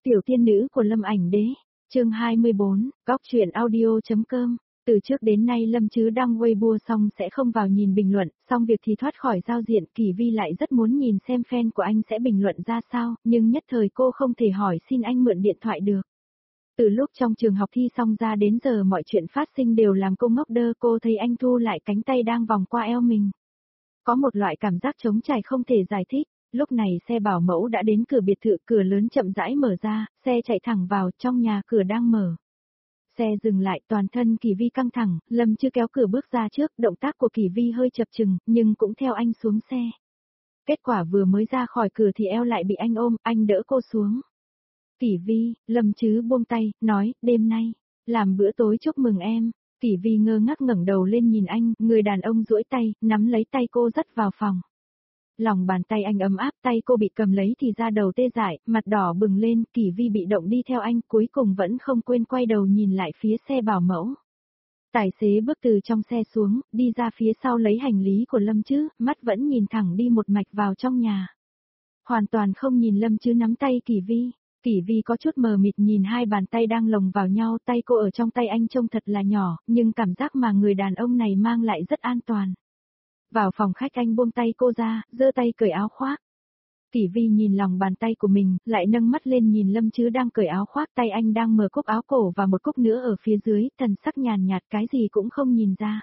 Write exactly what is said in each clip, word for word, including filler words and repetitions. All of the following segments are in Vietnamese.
Tiểu tiên nữ của Lâm Ảnh Đế, chương hai mươi bốn, góc truyện audio.com. Từ trước đến nay Lâm Chứ đăng Weibo xong sẽ không vào nhìn bình luận, xong việc thì thoát khỏi giao diện. Kỳ Vi lại rất muốn nhìn xem fan của anh sẽ bình luận ra sao, nhưng nhất thời cô không thể hỏi xin anh mượn điện thoại được. Từ lúc trong trường học thi xong ra đến giờ mọi chuyện phát sinh đều làm cô ngốc đơ. Cô thấy anh thu lại cánh tay đang vòng qua eo mình. Có một loại cảm giác trống trải không thể giải thích. Lúc này xe bảo mẫu đã đến cửa biệt thự, cửa lớn chậm rãi mở ra, xe chạy thẳng vào, trong nhà cửa đang mở. Xe dừng lại, toàn thân Kỳ Vi căng thẳng, Lâm Chứ kéo cửa bước ra trước, động tác của Kỳ Vi hơi chập chừng, nhưng cũng theo anh xuống xe. Kết quả vừa mới ra khỏi cửa thì eo lại bị anh ôm, anh đỡ cô xuống. Kỳ Vi, Lâm Chứ buông tay, nói, đêm nay, làm bữa tối chúc mừng em. Kỳ Vi ngơ ngác ngẩng đầu lên nhìn anh, người đàn ông duỗi tay, nắm lấy tay cô dắt vào phòng. Lòng bàn tay anh ấm áp, tay cô bị cầm lấy thì da đầu tê dại, mặt đỏ bừng lên. Kỳ Vi bị động đi theo anh, cuối cùng vẫn không quên quay đầu nhìn lại phía xe bảo mẫu. Tài xế bước từ trong xe xuống, đi ra phía sau lấy hành lý của Lâm Chứ, mắt vẫn nhìn thẳng đi một mạch vào trong nhà. Hoàn toàn không nhìn Lâm Chứ nắm tay Kỳ Vi. Kỳ Vi có chút mờ mịt nhìn hai bàn tay đang lồng vào nhau, tay cô ở trong tay anh trông thật là nhỏ, nhưng cảm giác mà người đàn ông này mang lại rất an toàn. Vào phòng khách anh buông tay cô ra, giơ tay cởi áo khoác. Kỳ Vi nhìn lòng bàn tay của mình, lại nâng mắt lên nhìn Lâm Chứ đang cởi áo khoác, tay anh đang mở cúc áo cổ và một cúc nữa ở phía dưới, thần sắc nhàn nhạt cái gì cũng không nhìn ra.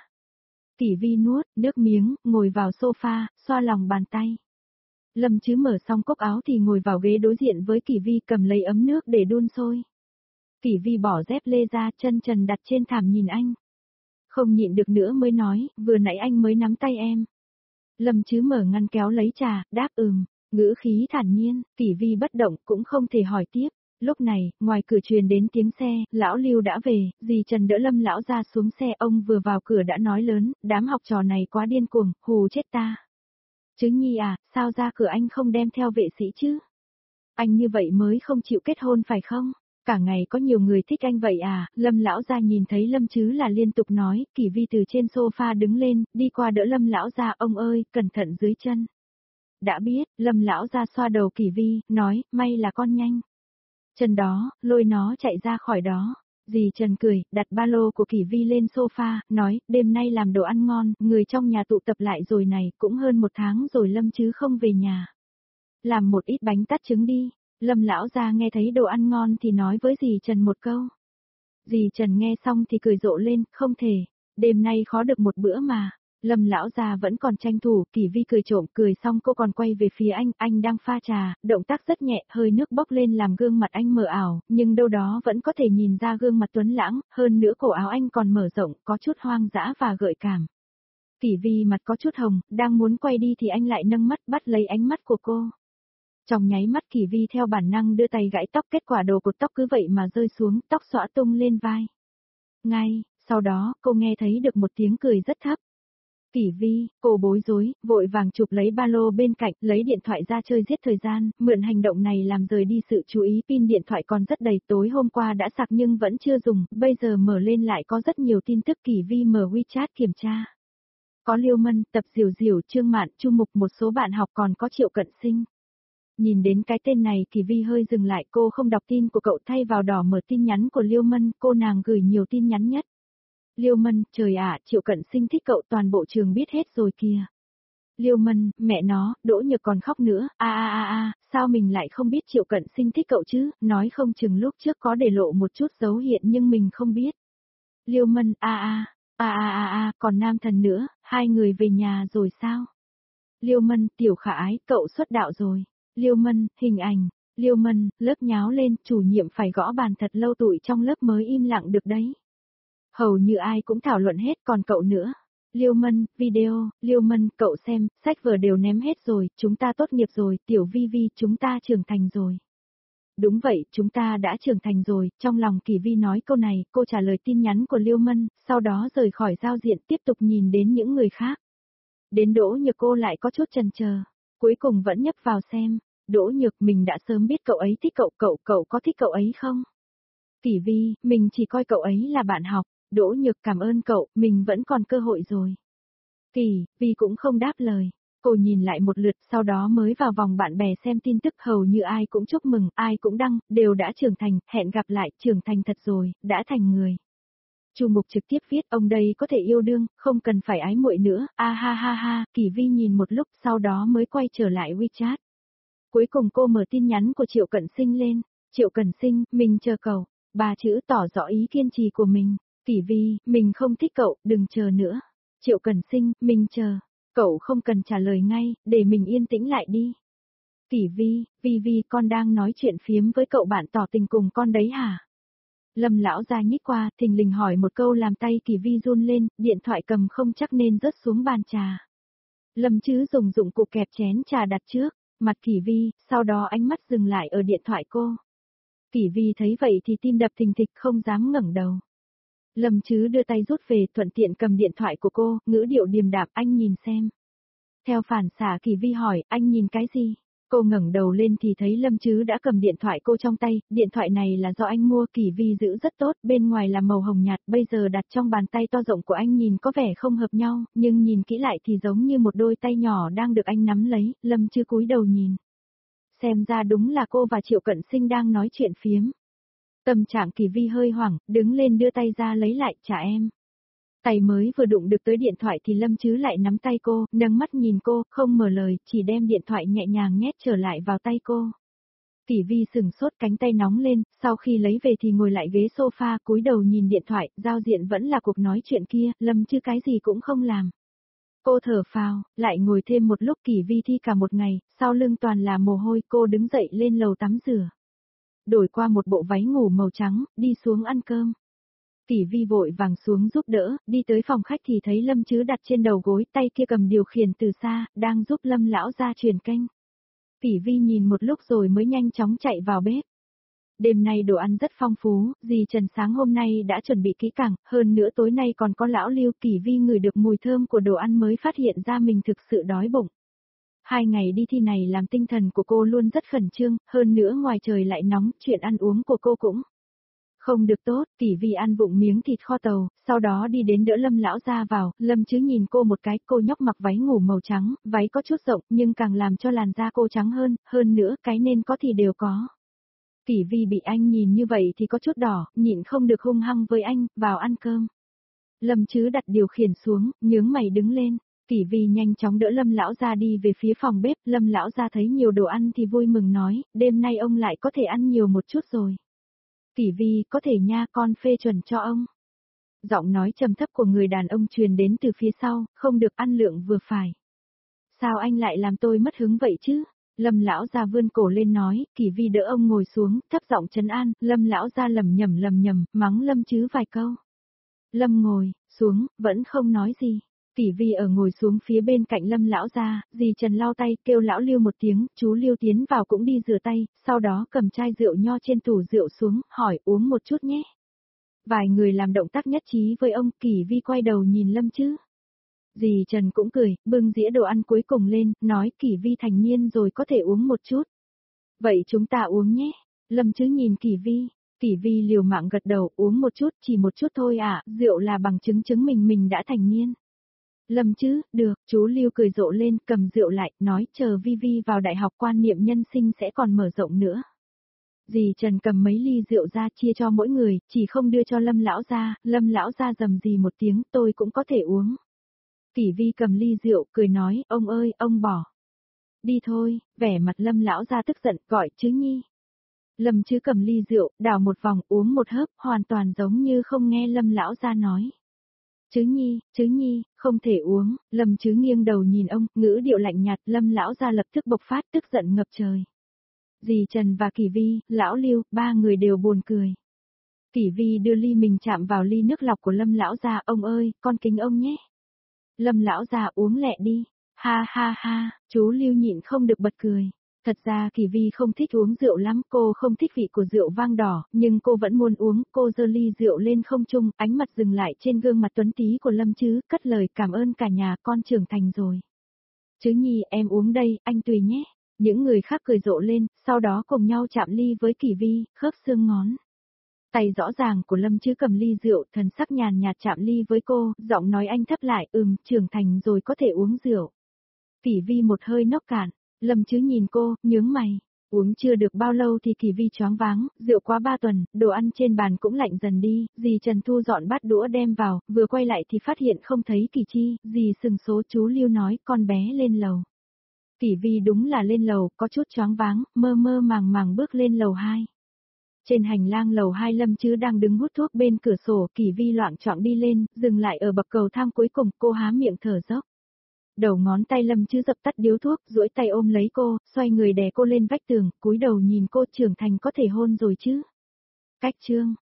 Kỳ Vi nuốt nước miếng, ngồi vào sofa, xoa lòng bàn tay. Lâm Chứ mở xong cúc áo thì ngồi vào ghế đối diện với Kỳ Vi, cầm lấy ấm nước để đun sôi. Kỳ Vi bỏ dép lê ra, chân trần đặt trên thảm nhìn anh. Không nhịn được nữa mới nói, vừa nãy anh mới nắm tay em. Lâm Chứ mở ngăn kéo lấy trà, đáp ừm, ngữ khí thản nhiên. Kỳ Vi bất động, cũng không thể hỏi tiếp. Lúc này, ngoài cửa truyền đến tiếng xe, lão Lưu đã về, dì Trần đỡ Lâm lão ra xuống xe, ông vừa vào cửa đã nói lớn, đám học trò này quá điên cuồng, hù chết ta. Chứ Nhi à, sao ra cửa anh không đem theo vệ sĩ chứ? Anh như vậy mới không chịu kết hôn phải không? Cả ngày có nhiều người thích anh vậy à? Lâm lão gia nhìn thấy Lâm Chứ là liên tục nói. Kỳ Vi từ trên sofa đứng lên, đi qua đỡ Lâm lão gia, ông ơi, cẩn thận dưới chân. Đã biết, Lâm lão gia xoa đầu Kỳ Vi, nói, may là con nhanh. Chân đó, lôi nó chạy ra khỏi đó. Dì Trần cười, đặt ba lô của Kỳ Vi lên sofa, nói, đêm nay làm đồ ăn ngon, người trong nhà tụ tập lại rồi này, cũng hơn một tháng rồi Lâm Chứ không về nhà. Làm một ít bánh tát trứng đi. Lâm lão gia nghe thấy đồ ăn ngon thì nói với dì Trần một câu. Dì Trần nghe xong thì cười rộ lên, không thể, đêm nay khó được một bữa mà. Lâm lão gia vẫn còn tranh thủ. Kỳ Vi cười trộm, cười xong cô còn quay về phía anh, anh đang pha trà, động tác rất nhẹ, hơi nước bốc lên làm gương mặt anh mờ ảo, nhưng đâu đó vẫn có thể nhìn ra gương mặt tuấn lãng, hơn nữa cổ áo anh còn mở rộng, có chút hoang dã và gợi cảm. Kỳ Vi mặt có chút hồng, đang muốn quay đi thì anh lại nâng mắt bắt lấy ánh mắt của cô. Trong nháy mắt Kỳ Vi theo bản năng đưa tay gãi tóc, kết quả đồ cột tóc cứ vậy mà rơi xuống, tóc xõa tung lên vai. Ngay, sau đó, cô nghe thấy được một tiếng cười rất thấp. Kỳ Vi, cô bối rối, vội vàng chụp lấy ba lô bên cạnh, lấy điện thoại ra chơi giết thời gian, mượn hành động này làm rời đi sự chú ý. Pin điện thoại còn rất đầy, tối hôm qua đã sạc nhưng vẫn chưa dùng, bây giờ mở lên lại có rất nhiều tin tức. Kỳ Vi mở WeChat kiểm tra. Có Liêu Mân, Tập Diểu Diểu, Trương Mạn, Chu Mục, một số bạn học, còn có Triệu Cận Sinh. Nhìn đến cái tên này Kỳ Vi hơi dừng lại, cô không đọc tin của cậu, thay vào đó mở tin nhắn của Liêu Mân, cô nàng gửi nhiều tin nhắn nhất. Liêu Mân, trời ạ, Triệu Cận Sinh thích cậu, toàn bộ trường biết hết rồi kìa. Liêu Mân, mẹ nó, Đỗ Nhược còn khóc nữa, a a a a, sao mình lại không biết Triệu Cận Sinh thích cậu chứ, nói không chừng lúc trước có để lộ một chút dấu hiện nhưng mình không biết. Liêu Mân, a a, a a a a, còn Nam Thần nữa, hai người về nhà rồi sao? Liêu Mân, Tiểu Khả Ái, cậu xuất đạo rồi. Liêu Mân, hình ảnh. Liêu Mân, lớp nháo lên, chủ nhiệm phải gõ bàn thật lâu tụi trong lớp mới im lặng được đấy. Hầu như ai cũng thảo luận hết, còn cậu nữa. Liêu Mân, video. Liêu Mân, cậu xem, sách vở đều ném hết rồi, chúng ta tốt nghiệp rồi, Tiểu Vi Vi, chúng ta trưởng thành rồi. Đúng vậy, chúng ta đã trưởng thành rồi. Trong lòng Kỳ Vi nói câu này, cô trả lời tin nhắn của Liêu Mân, sau đó rời khỏi giao diện, tiếp tục nhìn đến những người khác. Đến Đỗ Nhược cô lại có chút chần chờ, cuối cùng vẫn nhấp vào xem. Đỗ Nhược, mình đã sớm biết cậu ấy thích cậu, cậu, cậu có thích cậu ấy không? Kỳ Vi, mình chỉ coi cậu ấy là bạn học. Đỗ Nhược, cảm ơn cậu, mình vẫn còn cơ hội rồi. Kỳ Vi cũng không đáp lời. Cô nhìn lại một lượt, sau đó mới vào vòng bạn bè xem tin tức, hầu như ai cũng chúc mừng, ai cũng đăng, đều đã trưởng thành, hẹn gặp lại, trưởng thành thật rồi, đã thành người. Chu Mục trực tiếp viết, ông đây có thể yêu đương, không cần phải ái muội nữa, a ha ha ha, Kỳ Vi nhìn một lúc sau đó mới quay trở lại WeChat. Cuối cùng cô mở tin nhắn của Triệu Cận Sinh lên, Triệu Cận Sinh, mình chờ cậu, ba chữ tỏ rõ ý kiên trì của mình, Kỳ Vi, mình không thích cậu, đừng chờ nữa. Triệu Cận Sinh, mình chờ, cậu không cần trả lời ngay, để mình yên tĩnh lại đi. Kỳ Vi, Vi Vi con đang nói chuyện phiếm với cậu bạn tỏ tình cùng con đấy hả? Lâm lão ra nhích qua, thình lình hỏi một câu làm tay Kỳ Vi run lên, điện thoại cầm không chắc nên rớt xuống bàn trà. Lâm chứ dùng dụng cụ kẹp chén trà đặt trước, mặt Kỳ Vi, sau đó ánh mắt dừng lại ở điện thoại cô. Kỳ Vi thấy vậy thì tim đập thình thịch không dám ngẩng đầu. Lâm chứ đưa tay rút về thuận tiện cầm điện thoại của cô, ngữ điệu điềm đạm, anh nhìn xem. Theo phản xạ Kỳ Vi hỏi, anh nhìn cái gì? Cô ngẩng đầu lên thì thấy Lâm chứ đã cầm điện thoại cô trong tay, điện thoại này là do anh mua, Kỳ Vi giữ rất tốt, bên ngoài là màu hồng nhạt, bây giờ đặt trong bàn tay to rộng của anh nhìn có vẻ không hợp nhau, nhưng nhìn kỹ lại thì giống như một đôi tay nhỏ đang được anh nắm lấy, Lâm chứ cúi đầu nhìn. Xem ra đúng là cô và Triệu Cận Sinh đang nói chuyện phiếm. Tâm trạng Kỳ Vi hơi hoảng, đứng lên đưa tay ra lấy lại, trả em. Tay mới vừa đụng được tới điện thoại thì Lâm chứ lại nắm tay cô, nâng mắt nhìn cô, không mở lời, chỉ đem điện thoại nhẹ nhàng nhét trở lại vào tay cô. Kỳ Vi sừng sốt, cánh tay nóng lên, sau khi lấy về thì ngồi lại ghế sofa, cúi đầu nhìn điện thoại, giao diện vẫn là cuộc nói chuyện kia, Lâm chứ cái gì cũng không làm. Cô thở phào, lại ngồi thêm một lúc. Kỳ Vi thi cả một ngày, sau lưng toàn là mồ hôi, cô đứng dậy lên lầu tắm rửa. Đổi qua một bộ váy ngủ màu trắng, đi xuống ăn cơm. Kỳ Vi vội vàng xuống giúp đỡ, đi tới phòng khách thì thấy Lâm chứ đặt trên đầu gối, tay kia cầm điều khiển từ xa, đang giúp Lâm lão ra truyền kênh. Kỳ Vi nhìn một lúc rồi mới nhanh chóng chạy vào bếp. Đêm nay đồ ăn rất phong phú, dì Trần sáng hôm nay đã chuẩn bị kỹ càng, hơn nữa tối nay còn có lão Lưu. Kỳ Vi ngửi được mùi thơm của đồ ăn mới phát hiện ra mình thực sự đói bụng. Hai ngày đi thi này làm tinh thần của cô luôn rất khẩn trương, hơn nữa ngoài trời lại nóng, chuyện ăn uống của cô cũng không được tốt. Kỳ Vi ăn vụng miếng thịt kho tàu, sau đó đi đến đỡ Lâm lão ra vào, Lâm chứ nhìn cô một cái, cô nhóc mặc váy ngủ màu trắng, váy có chút rộng nhưng càng làm cho làn da cô trắng hơn, hơn nữa cái nên có thì đều có. Kỳ Vi bị anh nhìn như vậy thì có chút đỏ, nhịn không được hung hăng với anh, vào ăn cơm. Lâm chứ đặt điều khiển xuống, nhướng mày đứng lên. Kỳ Vi nhanh chóng đỡ Lâm lão ra đi về phía phòng bếp, Lâm lão ra thấy nhiều đồ ăn thì vui mừng nói, đêm nay ông lại có thể ăn nhiều một chút rồi. Kỳ Vi, có thể nha, con phê chuẩn cho ông. Giọng nói trầm thấp của người đàn ông truyền đến từ phía sau, không được ăn lượng vừa phải. Sao anh lại làm tôi mất hứng vậy chứ? Lâm lão gia vươn cổ lên nói, Kỳ Vi đỡ ông ngồi xuống, thấp giọng trấn an, Lâm lão gia lẩm nhẩm lẩm nhẩm, mắng Lâm chứ vài câu. Lâm ngồi xuống, vẫn không nói gì. Kỳ Vi ở ngồi xuống phía bên cạnh Lâm lão gia, dì Trần lau tay, kêu lão Lưu một tiếng, chú Lưu tiến vào cũng đi rửa tay, sau đó cầm chai rượu nho trên tủ rượu xuống, hỏi uống một chút nhé. Vài người làm động tác nhất trí với ông. Kỳ Vi quay đầu nhìn Lâm chứ. Dì Trần cũng cười, bưng dĩa đồ ăn cuối cùng lên, nói Kỳ Vi thành niên rồi có thể uống một chút. Vậy chúng ta uống nhé. Lâm chứ nhìn Kỳ Vi. Kỳ Vi liều mạng gật đầu, uống một chút, chỉ một chút thôi à, rượu là bằng chứng chứng mình mình đã thành niên. Lâm chứ, được, chú Lưu cười rộ lên, cầm rượu lại, nói chờ Vi Vi vào đại học quan niệm nhân sinh sẽ còn mở rộng nữa. Dì Trần cầm mấy ly rượu ra chia cho mỗi người, chỉ không đưa cho Lâm lão ra, Lâm lão ra rầm rì một tiếng, tôi cũng có thể uống. Kỳ Vi cầm ly rượu, cười nói, ông ơi, ông bỏ. Đi thôi, vẻ mặt Lâm lão ra tức giận, gọi chứ Nhi. Lâm chứ cầm ly rượu, đảo một vòng, uống một hớp, hoàn toàn giống như không nghe Lâm lão ra nói. Chứ Nhi, chứ Nhi, không thể uống. Lâm chứ nghiêng đầu nhìn ông, ngữ điệu lạnh nhạt, Lâm lão ra lập tức bộc phát, tức giận ngập trời. Dì Trần và Kỳ Vi, lão Lưu, ba người đều buồn cười. Kỳ Vi đưa ly mình chạm vào ly nước lọc của Lâm lão ra, ông ơi, con kính ông nhé. Lâm lão già uống lẹ đi. Ha ha ha, chú Lưu nhịn không được bật cười. Thật ra Kỳ Vi không thích uống rượu lắm, cô không thích vị của rượu vang đỏ, nhưng cô vẫn muốn uống, cô giơ ly rượu lên không trung, ánh mặt dừng lại trên gương mặt tuấn tí của Lâm chứ, cất lời cảm ơn cả nhà, con trưởng thành rồi. Chứ Nhi, em uống đây, anh tùy nhé. Những người khác cười rộ lên, sau đó cùng nhau chạm ly với Kỳ Vi, khớp xương ngón. Tay rõ ràng của Lâm chứ cầm ly rượu, thần sắc nhàn nhạt chạm ly với cô, giọng nói anh thấp lại, ừm, trưởng thành rồi có thể uống rượu. Kỷ Vi một hơi nốc cạn, Lâm Chứ nhìn cô, nhướng mày. Uống chưa được bao lâu thì Kỷ Vi choáng váng, rượu quá ba tuần, đồ ăn trên bàn cũng lạnh dần đi, dì Trần thu dọn bát đũa đem vào, vừa quay lại thì phát hiện không thấy Kỷ Chi, dì sừng số chú Lưu nói con bé lên lầu. Kỷ Vi đúng là lên lầu, có chút choáng váng, mơ mơ màng màng bước lên lầu hai. Trên hành lang lầu hai Lâm Chứ đang đứng hút thuốc bên cửa sổ, Kỷ Vi loạng choạng đi lên, dừng lại ở bậc cầu thang cuối cùng, cô há miệng thở dốc. Đầu ngón tay Lâm Chứ dập tắt điếu thuốc, duỗi tay ôm lấy cô, xoay người đè cô lên vách tường, cúi đầu nhìn cô trưởng thành có thể hôn rồi chứ. Cách chương.